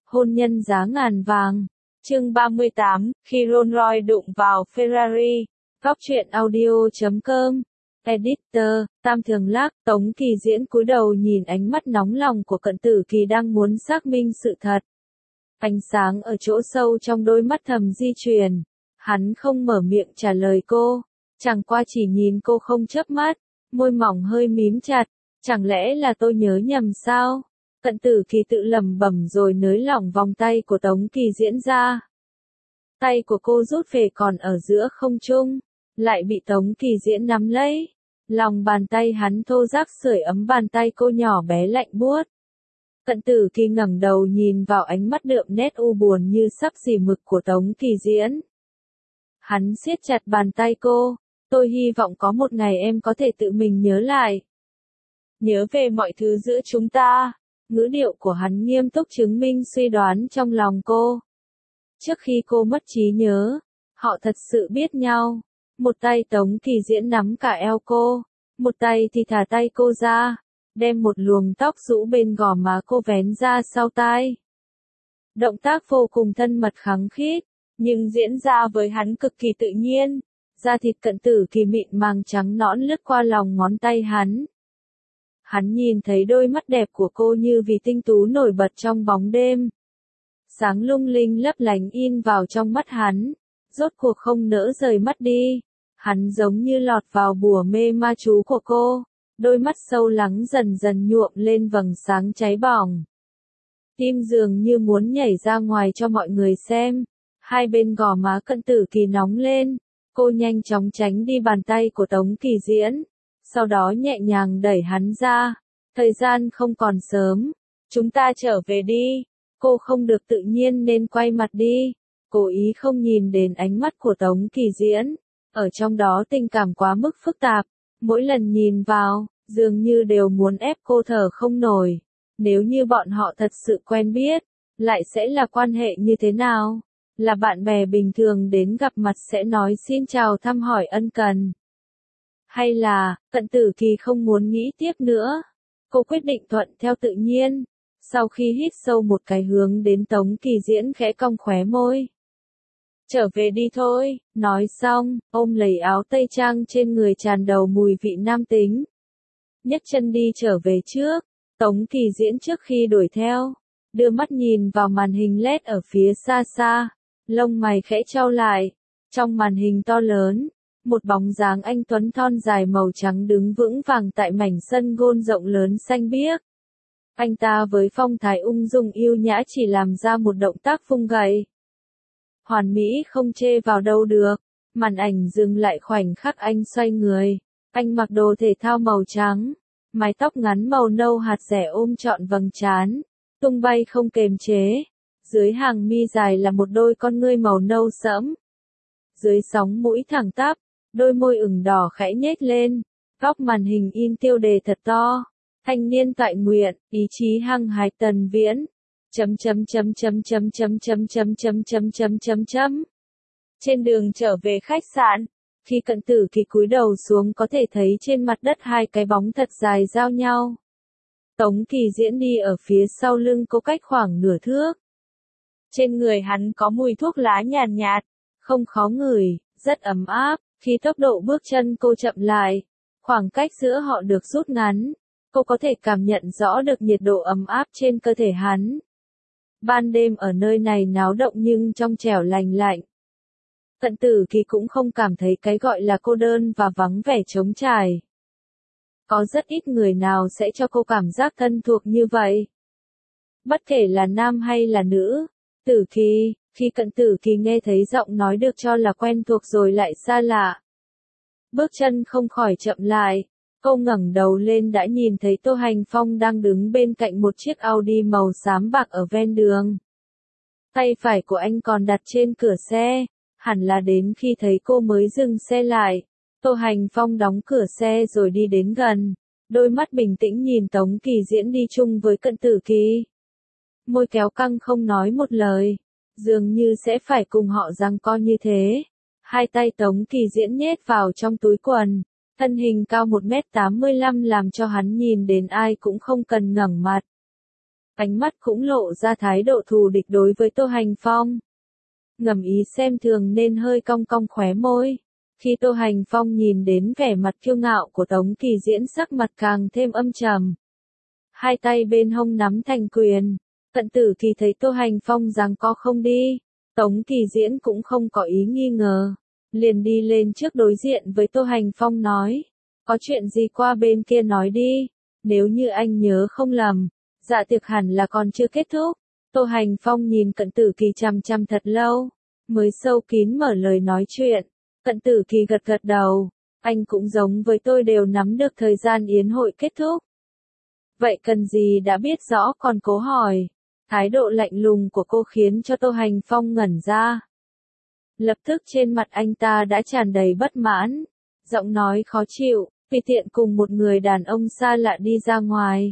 Hôn nhân giá ngàn vàng. Chương 38, khi Rolls Royce đụng vào Ferrari. Góc truyện audio.com. Editor, Tam Thường Lắc. Tống Kỳ Diễn cúi đầu nhìn ánh mắt nóng lòng của Cận Tử Kỳ đang muốn xác minh sự thật. Ánh sáng ở chỗ sâu trong đôi mắt thầm di chuyển. Hắn không mở miệng trả lời cô, chẳng qua chỉ nhìn cô không chớp mắt, môi mỏng hơi mím chặt. Chẳng lẽ là tôi nhớ nhầm sao? Cận Tử Kỳ tự lẩm bẩm rồi nới lỏng vòng tay của Tống Kỳ Diễn ra. Tay của cô rút về còn ở giữa không trung, lại bị Tống Kỳ Diễn nắm lấy. Lòng bàn tay hắn thô ráp sưởi ấm bàn tay cô nhỏ bé lạnh buốt. Cận Tử Kỳ ngẩng đầu nhìn vào ánh mắt đượm nét u buồn như sắp xỉ mực của Tống Kỳ Diễn. Hắn siết chặt bàn tay cô, tôi hy vọng có một ngày em có thể tự mình nhớ lại. Nhớ về mọi thứ giữa chúng ta. Ngữ điệu của hắn nghiêm túc chứng minh suy đoán trong lòng cô. Trước khi cô mất trí nhớ, họ thật sự biết nhau. Một tay Tống Kỳ Diễn nắm cả eo cô, một tay thì thả tay cô ra, đem một luồng tóc rũ bên gò má cô vén ra sau tai. Động tác vô cùng thân mật khăng khít, nhưng diễn ra với hắn cực kỳ tự nhiên. Da thịt Cận Tử Kỳ mịn màng trắng nõn lướt qua lòng ngón tay hắn. Hắn nhìn thấy đôi mắt đẹp của cô như vì tinh tú nổi bật trong bóng đêm. Sáng lung linh lấp lánh in vào trong mắt hắn, rốt cuộc không nỡ rời mắt đi. Hắn giống như lọt vào bùa mê ma chú của cô, đôi mắt sâu lắng dần dần nhuộm lên vầng sáng cháy bỏng. Tim dường như muốn nhảy ra ngoài cho mọi người xem, hai bên gò má Cận Tử Kỳ nóng lên, cô nhanh chóng tránh đi bàn tay của Tống Kỳ Diễn. Sau đó nhẹ nhàng đẩy hắn ra. Thời gian không còn sớm. Chúng ta trở về đi. Cô không được tự nhiên nên quay mặt đi. Cố ý không nhìn đến ánh mắt của Tống Kỳ Diễn. Ở trong đó tình cảm quá mức phức tạp. Mỗi lần nhìn vào, dường như đều muốn ép cô thở không nổi. Nếu như bọn họ thật sự quen biết, lại sẽ là quan hệ như thế nào? Là bạn bè bình thường đến gặp mặt sẽ nói xin chào thăm hỏi ân cần. Hay là, Cận Tử Kỳ không muốn nghĩ tiếp nữa. Cô quyết định thuận theo tự nhiên. Sau khi hít sâu một cái hướng đến Tống Kỳ Diễn khẽ cong khóe môi. Trở về đi thôi, nói xong, ôm lấy áo tây trang trên người tràn đầu mùi vị nam tính. Nhấc chân đi trở về trước, Tống Kỳ Diễn trước khi đuổi theo, đưa mắt nhìn vào màn hình LED ở phía xa xa, lông mày khẽ chau lại. Trong màn hình to lớn, một bóng dáng anh tuấn thon dài màu trắng đứng vững vàng tại mảnh sân golf rộng lớn xanh biếc. Anh ta với phong thái ung dung yêu nhã chỉ làm ra một động tác vung gậy. Hoàn mỹ không chê vào đâu được. Màn ảnh dừng lại khoảnh khắc anh xoay người. Anh mặc đồ thể thao màu trắng, mái tóc ngắn màu nâu hạt rẻ ôm trọn vầng trán, tung bay không kềm chế. Dưới hàng mi dài là một đôi con ngươi màu nâu sẫm. Dưới sóng mũi thẳng tắp, đôi môi ửng đỏ khẽ nhếch lên, góc màn hình in tiêu đề thật to. Thanh niên toại nguyện, ý chí hăng hái Tần Viễn. Trên đường trở về khách sạn, khi Cận Tử Kỳ cúi đầu xuống có thể thấy trên mặt đất hai cái bóng thật dài giao nhau. Tống Kỳ Diễn đi ở phía sau lưng cô cách khoảng nửa thước. Trên người hắn có mùi thuốc lá nhàn nhạt, không khó ngửi, rất ấm áp. Khi tốc độ bước chân cô chậm lại, khoảng cách giữa họ được rút ngắn, cô có thể cảm nhận rõ được nhiệt độ ấm áp trên cơ thể hắn. Ban đêm ở nơi này náo động nhưng trong trẻo lành lạnh. Cận Tử Kỳ cũng không cảm thấy cái gọi là cô đơn và vắng vẻ trống trải. Có rất ít người nào sẽ cho cô cảm giác thân thuộc như vậy. Bất kể là nam hay là nữ, Tử Kỳ. Khi Cận Tử Kỳ nghe thấy giọng nói được cho là quen thuộc rồi lại xa lạ. Bước chân không khỏi chậm lại, cô ngẩng đầu lên đã nhìn thấy Tô Hành Phong đang đứng bên cạnh một chiếc Audi màu xám bạc ở ven đường. Tay phải của anh còn đặt trên cửa xe, hẳn là đến khi thấy cô mới dừng xe lại. Tô Hành Phong đóng cửa xe rồi đi đến gần, đôi mắt bình tĩnh nhìn Tống Kỳ Diễn đi chung với Cận Tử Kỳ. Môi kéo căng không nói một lời. Dường như sẽ phải cùng họ giằng co như thế. Hai tay Tống Kỳ Diễn nhét vào trong túi quần. Thân hình cao 1m85 làm cho hắn nhìn đến ai cũng không cần ngẩng mặt. ánh mắt cũng lộ ra thái độ thù địch đối với Tô Hành Phong. Ngầm ý xem thường nên hơi cong cong khóe môi. Khi Tô Hành Phong nhìn đến vẻ mặt kiêu ngạo của Tống Kỳ Diễn, sắc mặt càng thêm âm trầm. Hai tay bên hông nắm thành quyền. Cận Tử Kỳ thấy Tô Hành Phong giằng co không đi, Tống Kỳ Diễn cũng không có ý nghi ngờ, liền đi lên trước đối diện với Tô Hành Phong nói, có chuyện gì qua bên kia nói đi, nếu như anh nhớ không lầm, dạ tiệc hẳn là còn chưa kết thúc. Tô Hành Phong nhìn Cận Tử Kỳ chằm chằm thật lâu, mới sâu kín mở lời nói chuyện. Cận Tử Kỳ gật gật đầu, anh cũng giống với tôi đều nắm được thời gian yến hội kết thúc. Vậy cần gì đã biết rõ còn cố hỏi. Thái độ lạnh lùng của cô khiến cho Tô Hành Phong ngẩn ra. Lập tức trên mặt anh ta đã tràn đầy bất mãn, giọng nói khó chịu, vì tiện cùng một người đàn ông xa lạ đi ra ngoài.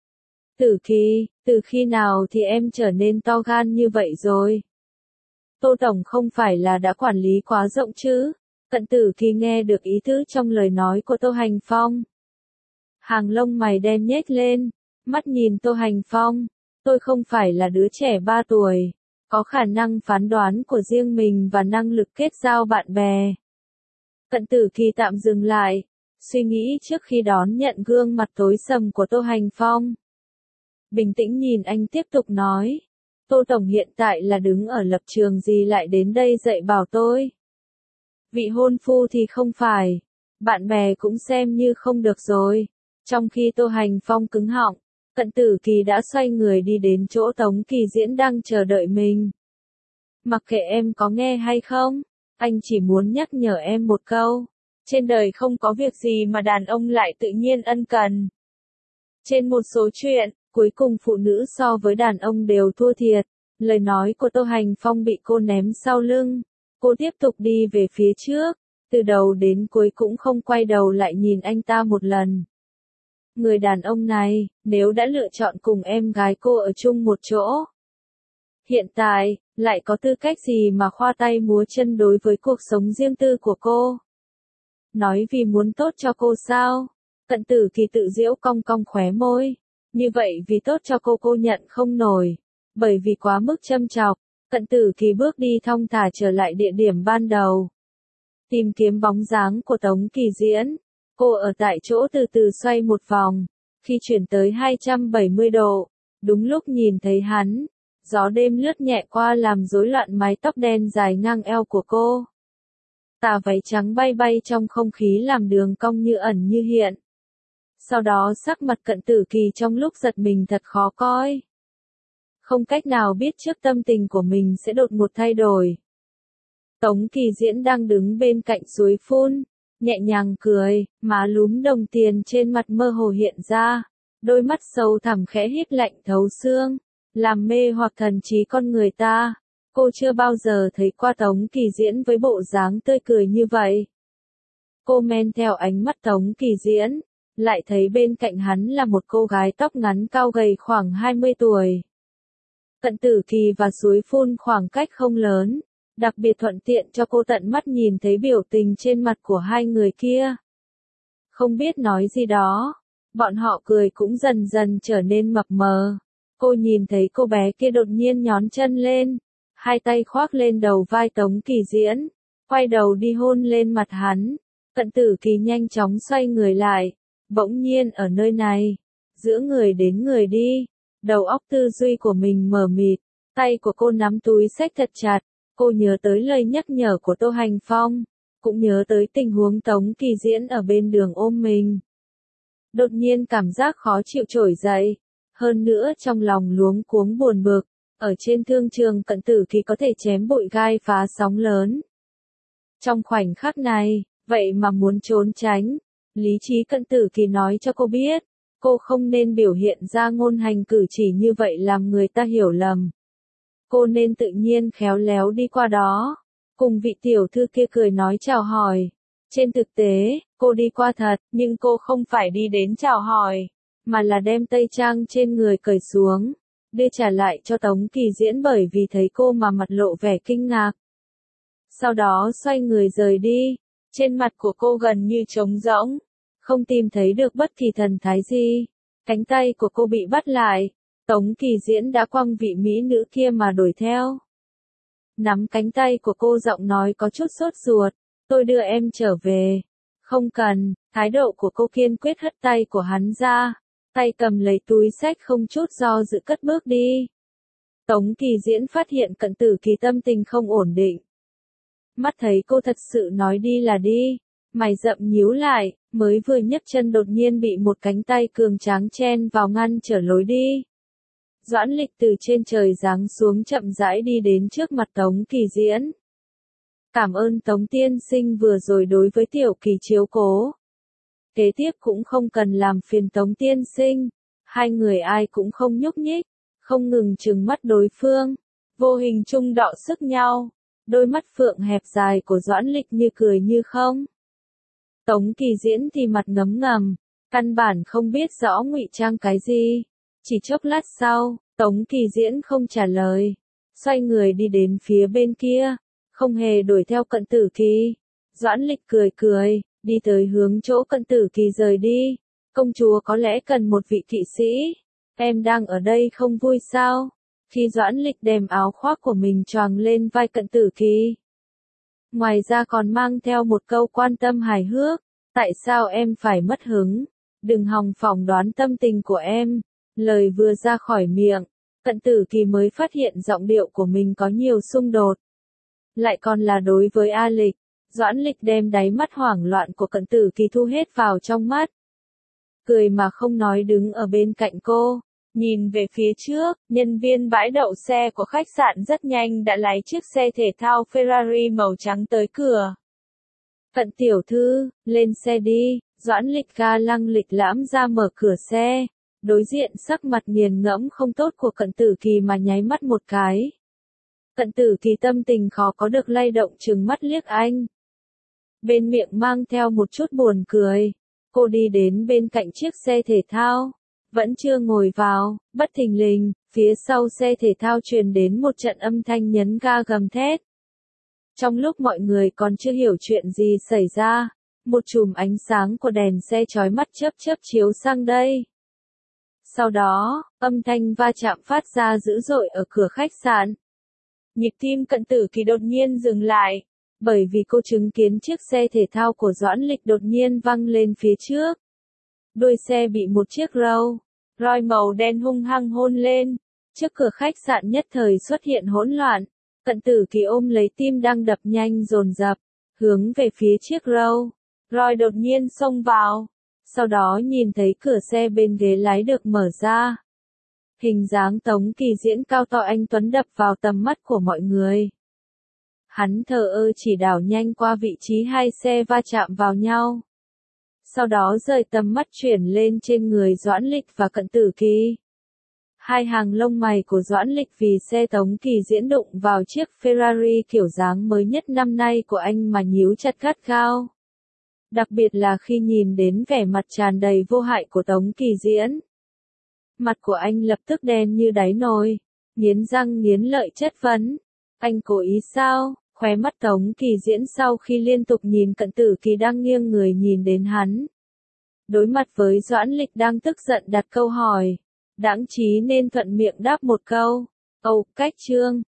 Tử Kỳ, từ khi nào thì em trở nên to gan như vậy rồi? Tô Tổng không phải là đã quản lý quá rộng chứ? Cận Tử Kỳ nghe được ý tứ trong lời nói của Tô Hành Phong. Hàng lông mày đen nhếch lên, mắt nhìn Tô Hành Phong. Tôi không phải là đứa trẻ 3 tuổi, có khả năng phán đoán của riêng mình và năng lực kết giao bạn bè. Cận Tử Kỳ tạm dừng lại, suy nghĩ trước khi đón nhận gương mặt tối sầm của Tô Hành Phong. Bình tĩnh nhìn anh tiếp tục nói, Tô Tổng hiện tại là đứng ở lập trường gì lại đến đây dạy bảo tôi? Vị hôn phu thì không phải, bạn bè cũng xem như không được rồi. Trong khi Tô Hành Phong cứng họng, Cận Tử Kỳ đã xoay người đi đến chỗ Tống Kỳ Diễn đang chờ đợi mình. Mặc kệ em có nghe hay không, anh chỉ muốn nhắc nhở em một câu. Trên đời không có việc gì mà đàn ông lại tự nhiên ân cần. Trên một số chuyện, cuối cùng phụ nữ so với đàn ông đều thua thiệt. Lời nói của Tô Hành Phong bị cô ném sau lưng. Cô tiếp tục đi về phía trước, từ đầu đến cuối cũng không quay đầu lại nhìn anh ta một lần. Người đàn ông này, nếu đã lựa chọn cùng em gái cô ở chung một chỗ, hiện tại, lại có tư cách gì mà khoa tay múa chân đối với cuộc sống riêng tư của cô? Nói vì muốn tốt cho cô sao? Cận Tử Kỳ tự giễu cong cong khóe môi. Như vậy vì tốt cho cô nhận không nổi. Bởi vì quá mức châm chọc, Cận Tử Kỳ bước đi thong thả trở lại địa điểm ban đầu. Tìm kiếm bóng dáng của Tống Kỳ Diễn. Cô ở tại chỗ từ từ xoay một vòng, khi chuyển tới 270 độ, đúng lúc nhìn thấy hắn, gió đêm lướt nhẹ qua làm rối loạn mái tóc đen dài ngang eo của cô. Tà váy trắng bay bay trong không khí làm đường cong như ẩn như hiện. Sau đó sắc mặt Cận Tử Kỳ trong lúc giật mình thật khó coi. Không cách nào biết trước tâm tình của mình sẽ đột ngột thay đổi. Tống Kỳ Diễn đang đứng bên cạnh suối phun, nhẹ nhàng cười, má lúm đồng tiền trên mặt mơ hồ hiện ra, đôi mắt sâu thẳm khẽ híp lạnh thấu xương, làm mê hoặc thần trí con người ta. Cô chưa bao giờ thấy qua Tống Kỳ Diễn với bộ dáng tươi cười như vậy. Cô men theo ánh mắt Tống Kỳ Diễn, lại thấy bên cạnh hắn là một cô gái tóc ngắn cao gầy khoảng 20 tuổi. Cận Tử Kỳ và suối phun khoảng cách không lớn, đặc biệt thuận tiện cho cô tận mắt nhìn thấy biểu tình trên mặt của hai người kia. Không biết nói gì đó, bọn họ cười cũng dần dần trở nên mập mờ. Cô nhìn thấy cô bé kia đột nhiên nhón chân lên, hai tay khoác lên đầu vai Tống Kỳ Diễn, quay đầu đi hôn lên mặt hắn. Cận Tử Kỳ nhanh chóng xoay người lại, bỗng nhiên ở nơi này, giữa người đến người đi, đầu óc tư duy của mình mờ mịt, tay của cô nắm túi xách thật chặt. Cô nhớ tới lời nhắc nhở của Tô Hành Phong, cũng nhớ tới tình huống Tống Kỳ Diễn ở bên đường ôm mình. Đột nhiên cảm giác khó chịu trỗi dậy, hơn nữa trong lòng luống cuống buồn bực, ở trên thương trường Cận Tử Kỳ có thể chém bụi gai phá sóng lớn. Trong khoảnh khắc này, vậy mà muốn trốn tránh, lý trí Cận Tử Kỳ nói cho cô biết, cô không nên biểu hiện ra ngôn hành cử chỉ như vậy làm người ta hiểu lầm. Cô nên tự nhiên khéo léo đi qua đó, cùng vị tiểu thư kia cười nói chào hỏi. Trên thực tế, cô đi qua thật, nhưng cô không phải đi đến chào hỏi, mà là đem tây trang trên người cởi xuống, đưa trả lại cho Tống Kỳ Diễn bởi vì thấy cô mà mặt lộ vẻ kinh ngạc. Sau đó xoay người rời đi, trên mặt của cô gần như trống rỗng, không tìm thấy được bất kỳ thần thái gì. Cánh tay của cô bị bắt lại, Tống Kỳ Diễn đã quăng vị mỹ nữ kia mà đuổi theo. Nắm cánh tay của cô, giọng nói có chút sốt ruột, tôi đưa em trở về. Không cần, thái độ của cô kiên quyết hất tay của hắn ra, tay cầm lấy túi xách không chút do dự cất bước đi. Tống Kỳ Diễn phát hiện Cận Tử Kỳ tâm tình không ổn định. Mắt thấy cô thật sự nói đi là đi, mày rậm nhíu lại, mới vừa nhấc chân đột nhiên bị một cánh tay cường tráng chen vào ngăn trở lối đi. Doãn Lịch từ trên trời giáng xuống chậm rãi đi đến trước mặt Tống Kỳ Diễn. Cảm ơn Tống tiên sinh vừa rồi đối với Tiểu Kỳ chiếu cố. Kế tiếp cũng không cần làm phiền Tống tiên sinh. Hai người ai cũng không nhúc nhích, không ngừng trừng mắt đối phương, vô hình chung đọ sức nhau. Đôi mắt phượng hẹp dài của Doãn Lịch như cười như không. Tống Kỳ Diễn thì mặt ngấm ngầm, căn bản không biết rõ ngụy trang cái gì. Chỉ chốc lát sau, Tống Kỳ Diễn không trả lời, xoay người đi đến phía bên kia, không hề đuổi theo Cận Tử Kỳ. Doãn Lịch cười cười, đi tới hướng chỗ Cận Tử Kỳ rời đi. Công chúa có lẽ cần một vị kỵ sĩ, em đang ở đây không vui sao? Khi Doãn Lịch đem áo khoác của mình choàng lên vai Cận Tử Kỳ. Ngoài ra còn mang theo một câu quan tâm hài hước, tại sao em phải mất hứng? Đừng hòng phỏng đoán tâm tình của em. Lời vừa ra khỏi miệng, Cận Tử Kỳ mới phát hiện giọng điệu của mình có nhiều xung đột. Lại còn là đối với A Lịch. Doãn Lịch đem đáy mắt hoảng loạn của Cận Tử Kỳ thu hết vào trong mắt. Cười mà không nói đứng ở bên cạnh cô, nhìn về phía trước, nhân viên bãi đậu xe của khách sạn rất nhanh đã lái chiếc xe thể thao Ferrari màu trắng tới cửa. Cận tiểu thư, lên xe đi. Doãn Lịch ga lăng lịch lãm ra mở cửa xe. Đối diện sắc mặt nghiền ngẫm không tốt của Cận Tử Kỳ mà nháy mắt một cái. Cận Tử Kỳ tâm tình khó có được lay động trừng mắt liếc anh. Bên miệng mang theo một chút buồn cười. Cô đi đến bên cạnh chiếc xe thể thao. Vẫn chưa ngồi vào, bất thình lình, phía sau xe thể thao truyền đến một trận âm thanh nhấn ga gầm thét. Trong lúc mọi người còn chưa hiểu chuyện gì xảy ra, một chùm ánh sáng của đèn xe chói mắt chớp chớp chiếu sang đây. Sau đó, âm thanh va chạm phát ra dữ dội ở cửa khách sạn. Nhịp tim Cận Tử Kỳ đột nhiên dừng lại, bởi vì cô chứng kiến chiếc xe thể thao của Doãn Lịch đột nhiên văng lên phía trước. Đuôi xe bị một chiếc roi màu đen hung hăng hôn lên. Trước cửa khách sạn nhất thời xuất hiện hỗn loạn. Cận Tử Kỳ ôm lấy tim đang đập nhanh dồn dập, hướng về phía chiếc roi đột nhiên xông vào. Sau đó nhìn thấy cửa xe bên ghế lái được mở ra. Hình dáng Tống Kỳ Diễn cao to anh tuấn đập vào tầm mắt của mọi người. Hắn thờ ơ chỉ đảo nhanh qua vị trí hai xe va chạm vào nhau. Sau đó rời tầm mắt chuyển lên trên người Doãn Lịch và Cận Tử Kỳ. Hai hàng lông mày của Doãn Lịch vì xe Tống Kỳ Diễn đụng vào chiếc Ferrari kiểu dáng mới nhất năm nay của anh mà nhíu chặt gắt gao. Đặc biệt là khi nhìn đến vẻ mặt tràn đầy vô hại của Tống Kỳ Diễn. Mặt của anh lập tức đen như đáy nồi, nghiến răng nghiến lợi chất vấn. Anh cố ý sao? Khóe mắt Tống Kỳ Diễn sau khi liên tục nhìn Cận Tử Kỳ đang nghiêng người nhìn đến hắn. Đối mặt với Doãn Lịch đang tức giận đặt câu hỏi. Đãng trí nên thuận miệng đáp một câu. Ồ, cách trương.